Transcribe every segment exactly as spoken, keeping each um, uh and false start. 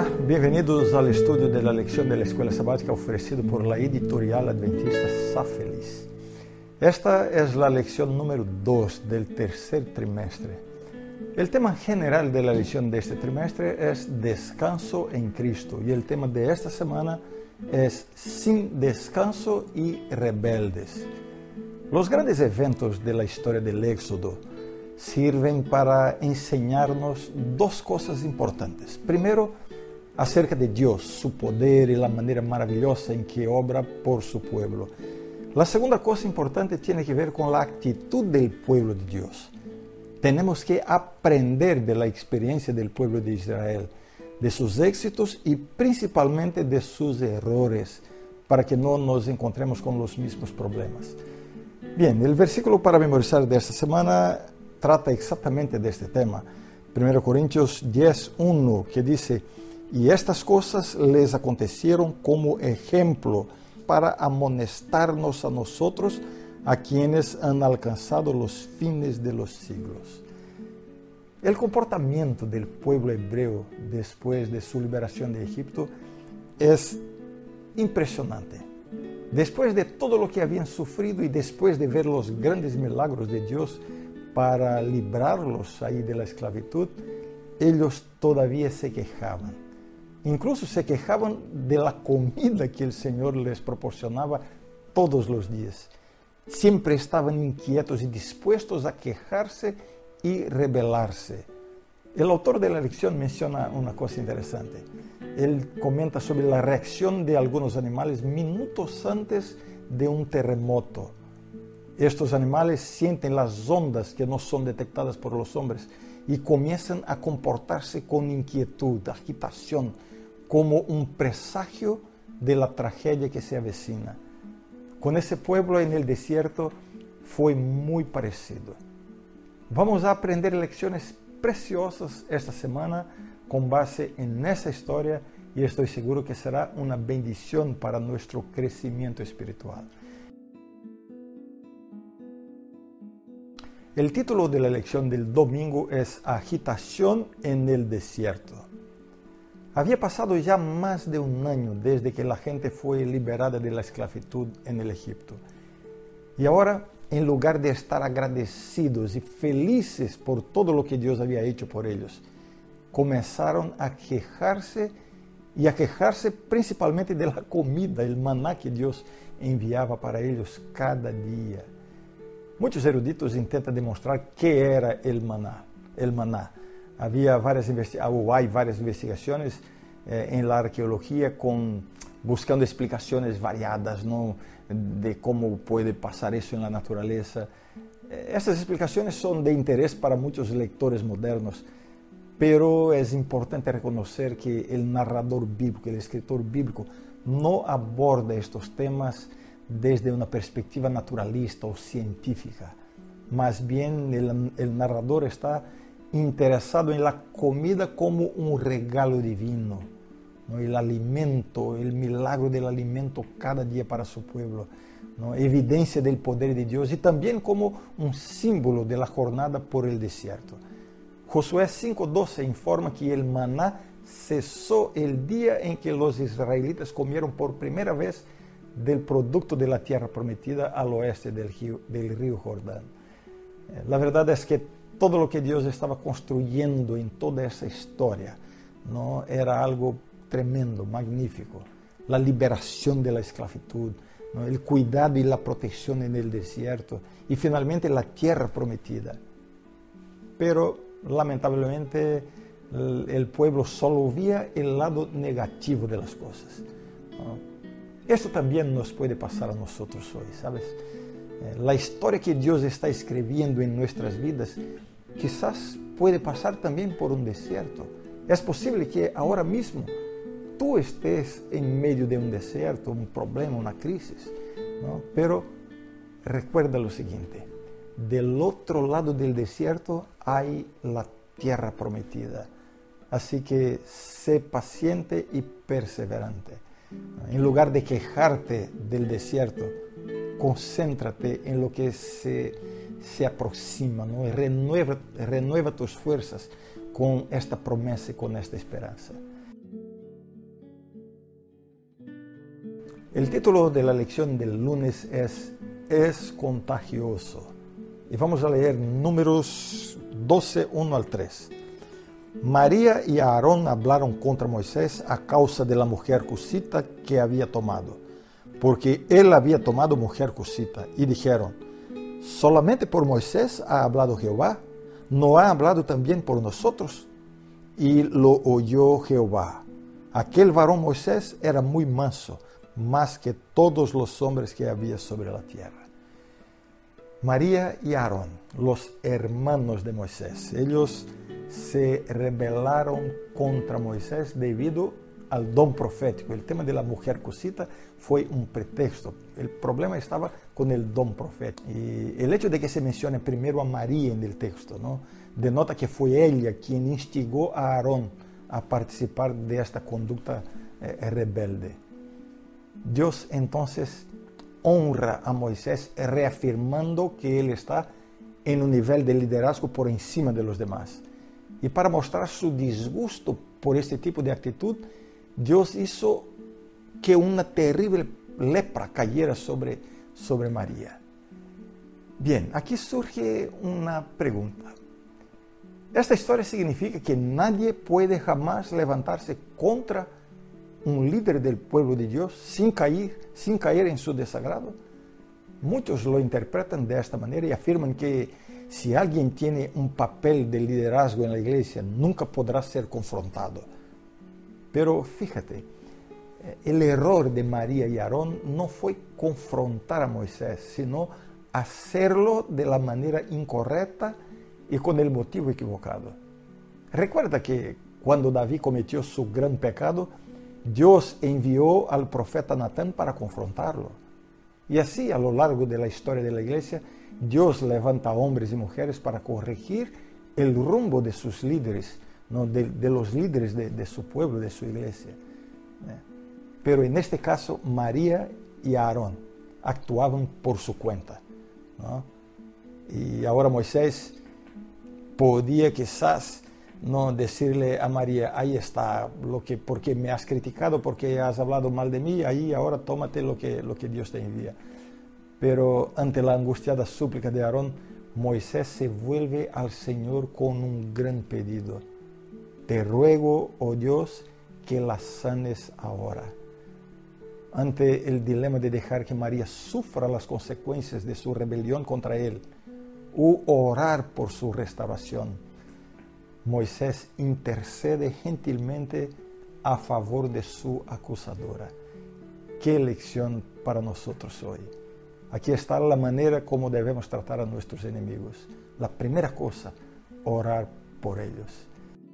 Hola, bienvenidos al estudio de la lección de la Escuela Sabática ofrecido por la editorial adventista Sa Feliz. Esta es la lección número dos del tercer trimestre. El tema general de la lección de este trimestre es descanso en Cristo y el tema de esta semana es sin descanso y rebeldes. Los grandes eventos de la historia del Éxodo sirven para enseñarnos dos cosas importantes. Primero, acerca de Dios, su poder y la manera maravillosa en que obra por su pueblo. La segunda cosa importante tiene que ver con la actitud del pueblo de Dios. Tenemos que aprender de la experiencia del pueblo de Israel, de sus éxitos y principalmente de sus errores, para que no nos encontremos con los mismos problemas. Bien, el versículo para memorizar de esta semana trata exactamente de este tema. primero Corintios diez, uno, que dice: y estas cosas les acontecieron como ejemplo para amonestarnos a nosotros, a quienes han alcanzado los fines de los siglos. El comportamiento del pueblo hebreo después de su liberación de Egipto es impresionante. Después de todo lo que habían sufrido y después de ver los grandes milagros de Dios para librarlos ahí de la esclavitud, ellos todavía se quejaban. Incluso se quejaban de la comida que el Señor les proporcionaba todos los días. Siempre estaban inquietos y dispuestos a quejarse y rebelarse. El autor de la lección menciona una cosa interesante. Él comenta sobre la reacción de algunos animales minutos antes de un terremoto. Estos animales sienten las ondas que no son detectadas por los hombres y comienzan a comportarse con inquietud, agitación, como un presagio de la tragedia que se avecina. Con ese pueblo en el desierto fue muy parecido. Vamos a aprender lecciones preciosas esta semana con base en esa historia y estoy seguro que será una bendición para nuestro crecimiento espiritual. El título de la lección del domingo es Agitación en el desierto. Había pasado ya más de un año desde que la gente fue liberada de la esclavitud en el Egipto. Y ahora, en lugar de estar agradecidos y felices por todo lo que Dios había hecho por ellos, comenzaron a quejarse y a quejarse principalmente de la comida, el maná que Dios enviaba para ellos cada día. Muchos eruditos intentan demostrar qué era el maná. El maná. Había varias o hay varias investigaciones eh, en la arqueología con, buscando explicaciones variadas, ¿no?, de cómo puede pasar eso en la naturaleza. Eh, estas explicaciones son de interés para muchos lectores modernos, pero es importante reconocer que el narrador bíblico, el escritor bíblico, no aborda estos temas desde una perspectiva naturalista o científica. Más bien el, el narrador está interesado en la comida como un regalo divino, ¿no?, el alimento, el milagro del alimento cada día para su pueblo, ¿no?, evidencia del poder de Dios y también como un símbolo de la jornada por el desierto. Josué cinco doce informa que el maná cesó el día en que los israelitas comieron por primera vez del producto de la tierra prometida al oeste del río, del río Jordán. La verdad es que todo lo que Dios estaba construyendo en toda esa historia, ¿no?, era algo tremendo, magnífico. La liberación de la esclavitud, ¿no?, el cuidado y la protección en el desierto y finalmente la tierra prometida. Pero lamentablemente el, el pueblo solo veía el lado negativo de las cosas, ¿no? Esto también nos puede pasar a nosotros hoy, ¿sabes? La historia que Dios está escribiendo en nuestras vidas quizás puede pasar también por un desierto. Es posible que ahora mismo tú estés en medio de un desierto, un problema, una crisis, ¿no? Pero recuerda lo siguiente: del otro lado del desierto hay la tierra prometida. Así que sé paciente y perseverante. En lugar de quejarte del desierto, concéntrate en lo que se, se aproxima, ¿no? Y renueva, renueva tus fuerzas con esta promesa y con esta esperanza. El título de la lección del lunes es Es contagioso. Y vamos a leer Números doce, uno al tres. María y Aarón hablaron contra Moisés a causa de la mujer cusita que había tomado, porque él había tomado mujer cusita, y dijeron: ¿solamente por Moisés ha hablado Jehová? ¿No ha hablado también por nosotros? Y lo oyó Jehová. Aquel varón Moisés era muy manso, más que todos los hombres que había sobre la tierra. María y Aarón, los hermanos de Moisés, ellos se rebelaron contra Moisés debido al don profético. El tema de la mujer cusita fue un pretexto. El problema estaba con el don profético. Y el hecho de que se mencione primero a María en el texto, ¿no?, denota que fue ella quien instigó a Aarón a participar de esta conducta eh, rebelde. Dios entonces honra a Moisés reafirmando que él está en un nivel de liderazgo por encima de los demás. Y para mostrar su disgusto por este tipo de actitud, Dios hizo que una terrible lepra cayera sobre, sobre María. Bien, aquí surge una pregunta. Esta historia significa que nadie puede jamás levantarse contra un líder del pueblo de Dios sin caer, sin caer en su desagrado. Muchos lo interpretan de esta manera y afirman que si alguien tiene un papel de liderazgo en la iglesia, nunca podrá ser confrontado. Pero fíjate, el error de María y Aarón no fue confrontar a Moisés, sino hacerlo de la manera incorrecta y con el motivo equivocado. Recuerda que cuando David cometió su gran pecado, Dios envió al profeta Natán para confrontarlo. Y así, a lo largo de la historia de la iglesia, Dios levanta a hombres y mujeres para corregir el rumbo de sus líderes, ¿no?, de, de los líderes de, de su pueblo, de su iglesia. Pero en este caso, María y Aarón actuaban por su cuenta, ¿no? Y ahora Moisés podía quizás no decirle a María: ahí está, lo que, porque me has criticado, porque has hablado mal de mí, ahí ahora tómate lo que, lo que Dios te envía. Pero ante la angustiada súplica de Aarón, Moisés se vuelve al Señor con un gran pedido: te ruego, oh Dios, que la sanes ahora. Ante el dilema de dejar que María sufra las consecuencias de su rebelión contra él, u orar por su restauración, Moisés intercede gentilmente a favor de su acusadora. ¡Qué lección para nosotros hoy! Aquí está la manera como debemos tratar a nuestros enemigos. La primera cosa, orar por ellos.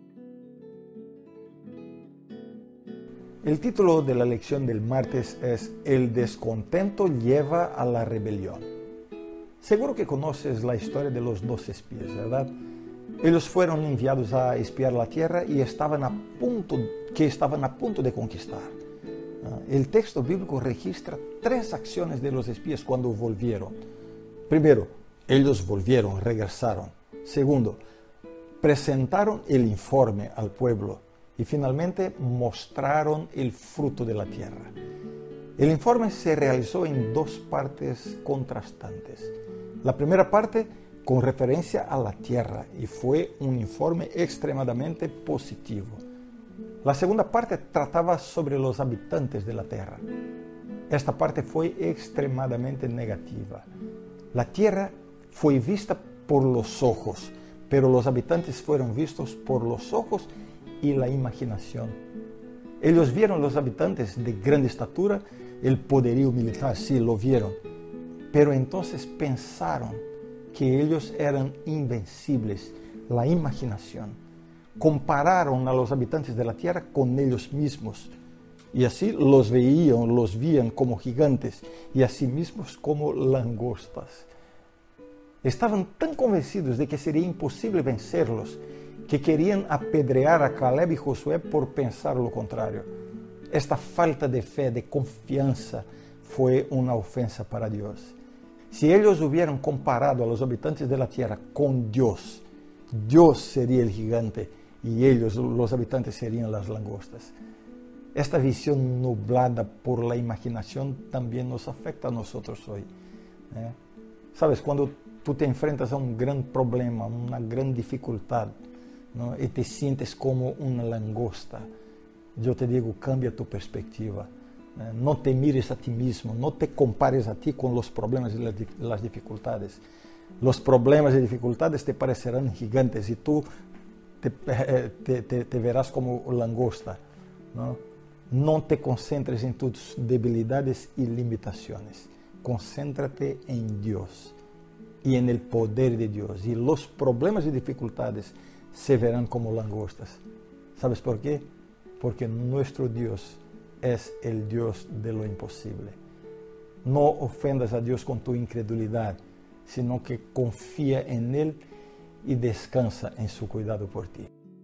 El título de la lección del martes es El descontento lleva a la rebelión. Seguro que conoces la historia de los dos espías, ¿verdad? Ellos fueron enviados a espiar la tierra y estaban a punto, que estaban a punto de conquistar. El texto bíblico registra tres acciones de los espías cuando volvieron. Primero, ellos volvieron, regresaron. Segundo, presentaron el informe al pueblo. Y finalmente mostraron el fruto de la tierra. El informe se realizó en dos partes contrastantes. La primera parte con referencia a la tierra y fue un informe extremadamente positivo. La segunda parte trataba sobre los habitantes de la tierra. Esta parte fue extremadamente negativa. La tierra fue vista por los ojos, pero los habitantes fueron vistos por los ojos y la imaginación. Ellos vieron los habitantes de gran estatura, el poderío militar, sí lo vieron, pero entonces pensaron que ellos eran invencibles, la imaginación. Compararon a los habitantes de la tierra con ellos mismos y así los veían, los veían como gigantes y a sí mismos como langostas. Estaban tan convencidos de que sería imposible vencerlos que querían apedrear a Caleb y Josué por pensar lo contrario. Esta falta de fe, de confianza, fue una ofensa para Dios. Si ellos hubieran comparado a los habitantes de la tierra con Dios, Dios sería el gigante y ellos, los habitantes, serían las langostas. Esta visión nublada por la imaginación también nos afecta a nosotros hoy. ¿eh? Sabes, cuando tú te enfrentas a un gran problema, una gran dificultad, ¿no? y te sientes como una langosta, yo te digo, cambia tu perspectiva. ¿eh? No te mires a ti mismo, no te compares a ti con los problemas y las, las dificultades. Los problemas y dificultades te parecerán gigantes y tú te, te, te, te verás como langosta. ¿no? No te concentres en tus debilidades y limitaciones. Concéntrate en Dios y en el poder de Dios. Y los problemas y dificultades se verán como langostas. ¿Sabes por qué? Porque nuestro Dios es el Dios de lo imposible. No ofendas a Dios con tu incredulidad, sino que confía en Él y descansa en su cuidado por ti.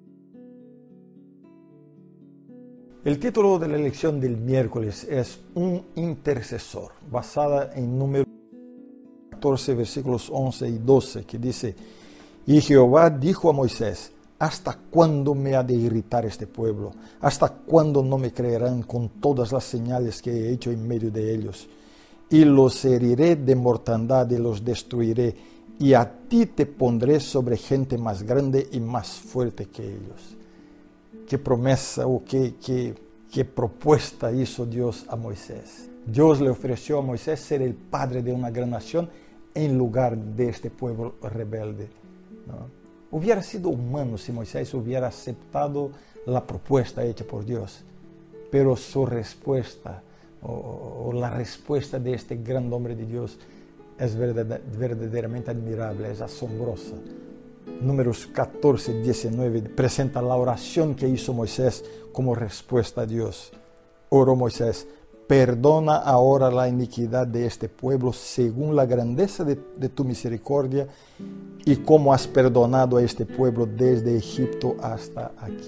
El título de la lección del miércoles es Un intercesor, basada en Números catorce, versículos once y doce, que dice: Y Jehová dijo a Moisés: ¿Hasta cuándo me ha de irritar este pueblo? ¿Hasta cuándo no me creerán con todas las señales que he hecho en medio de ellos? Y los heriré de mortandad y los destruiré, y a ti te pondré sobre gente más grande y más fuerte que ellos. Qué promesa o qué, qué, qué propuesta hizo Dios a Moisés. Dios le ofreció a Moisés ser el padre de una gran nación en lugar de este pueblo rebelde. ¿no? Hubiera sido humano si Moisés hubiera aceptado la propuesta hecha por Dios, pero su respuesta o, o la respuesta de este gran hombre de Dios es verdad, verdaderamente admirable, es asombrosa. Números catorce, diecinueve presenta la oración que hizo Moisés como respuesta a Dios. Oró Moisés: perdona ahora la iniquidad de este pueblo según la grandeza de, de tu misericordia y como has perdonado a este pueblo desde Egipto hasta aquí.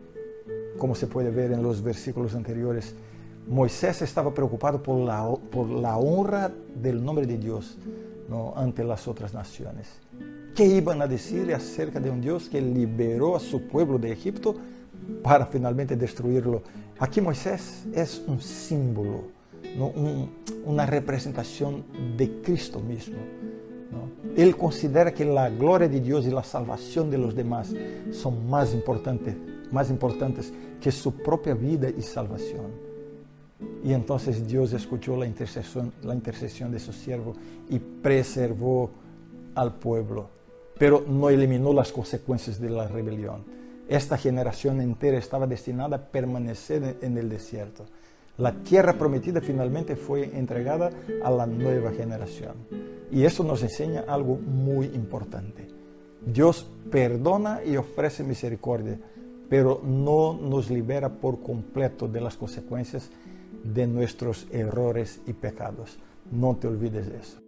Como se puede ver en los versículos anteriores, Moisés estaba preocupado por la, por la honra del nombre de Dios, ¿no? ante las otras naciones. ¿Qué iban a decir acerca de un Dios que liberó a su pueblo de Egipto para finalmente destruirlo? Aquí Moisés es un símbolo, ¿no? un, una representación de Cristo mismo. ¿no? Él considera que la gloria de Dios y la salvación de los demás son más importantes, más importantes que su propia vida y salvación. Y entonces Dios escuchó la intercesión, la intercesión de su siervo y preservó al pueblo, pero no eliminó las consecuencias de la rebelión. Esta generación entera estaba destinada a permanecer en el desierto. La tierra prometida finalmente fue entregada a la nueva generación. Y eso nos enseña algo muy importante. Dios perdona y ofrece misericordia, pero no nos libera por completo de las consecuencias de nuestros errores y pecados. No te olvides de eso.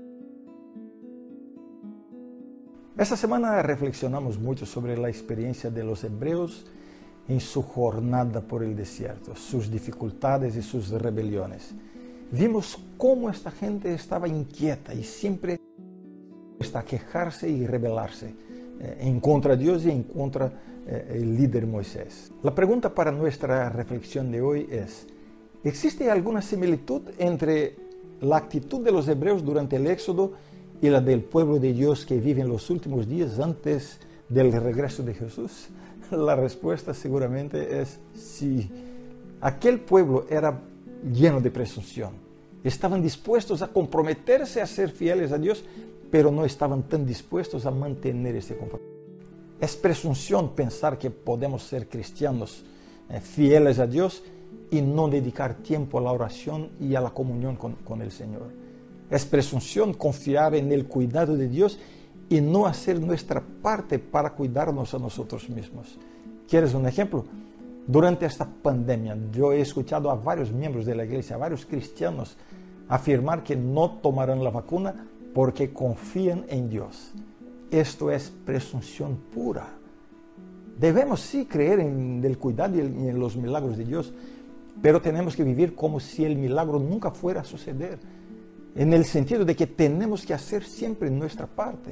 Esta semana reflexionamos mucho sobre la experiencia de los hebreos en su jornada por el desierto, sus dificultades y sus rebeliones. Vimos cómo esta gente estaba inquieta y siempre está a quejarse y rebelarse eh, en contra de Dios y en contra eh, el líder Moisés. La pregunta para nuestra reflexión de hoy es: ¿existe alguna similitud entre la actitud de los hebreos durante el Éxodo y la del pueblo de Dios que vive en los últimos días antes del regreso de Jesús? La respuesta seguramente es sí. Aquel pueblo era lleno de presunción. Estaban dispuestos a comprometerse a ser fieles a Dios, pero no estaban tan dispuestos a mantener ese compromiso. Es presunción pensar que podemos ser cristianos eh, fieles a Dios y no dedicar tiempo a la oración y a la comunión con, con el Señor. Es presunción confiar en el cuidado de Dios y no hacer nuestra parte para cuidarnos a nosotros mismos. ¿Quieres un ejemplo? Durante esta pandemia yo he escuchado a varios miembros de la iglesia, a varios cristianos, afirmar que no tomarán la vacuna porque confían en Dios. Esto es presunción pura. Debemos sí creer en el cuidado y en los milagros de Dios, pero tenemos que vivir como si el milagro nunca fuera a suceder, en el sentido de que tenemos que hacer siempre nuestra parte.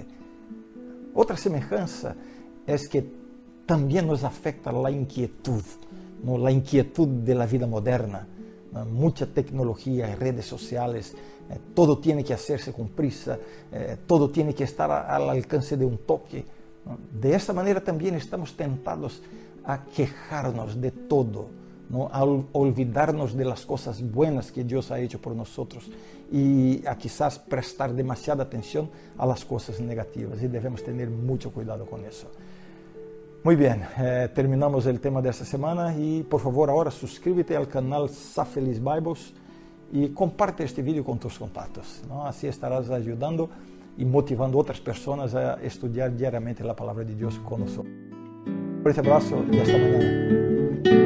Otra semejanza es que también nos afecta la inquietud, ¿no? La inquietud de la vida moderna, ¿no? Mucha tecnología, redes sociales, eh, todo tiene que hacerse con prisa, eh, todo tiene que estar a, al alcance de un toque, ¿no? De esta manera también estamos tentados a quejarnos de todo, ¿no? A olvidarnos de las cosas buenas que Dios ha hecho por nosotros y a quizás prestar demasiada atención a las cosas negativas, y debemos tener mucho cuidado con eso. Muy bien, eh, terminamos el tema de esta semana y por favor ahora suscríbete al canal Safeliz Bibles y comparte este vídeo con tus contactos, ¿no? Así estarás ayudando y motivando a otras personas a estudiar diariamente la palabra de Dios con nosotros. Un fuerte abrazo y hasta mañana.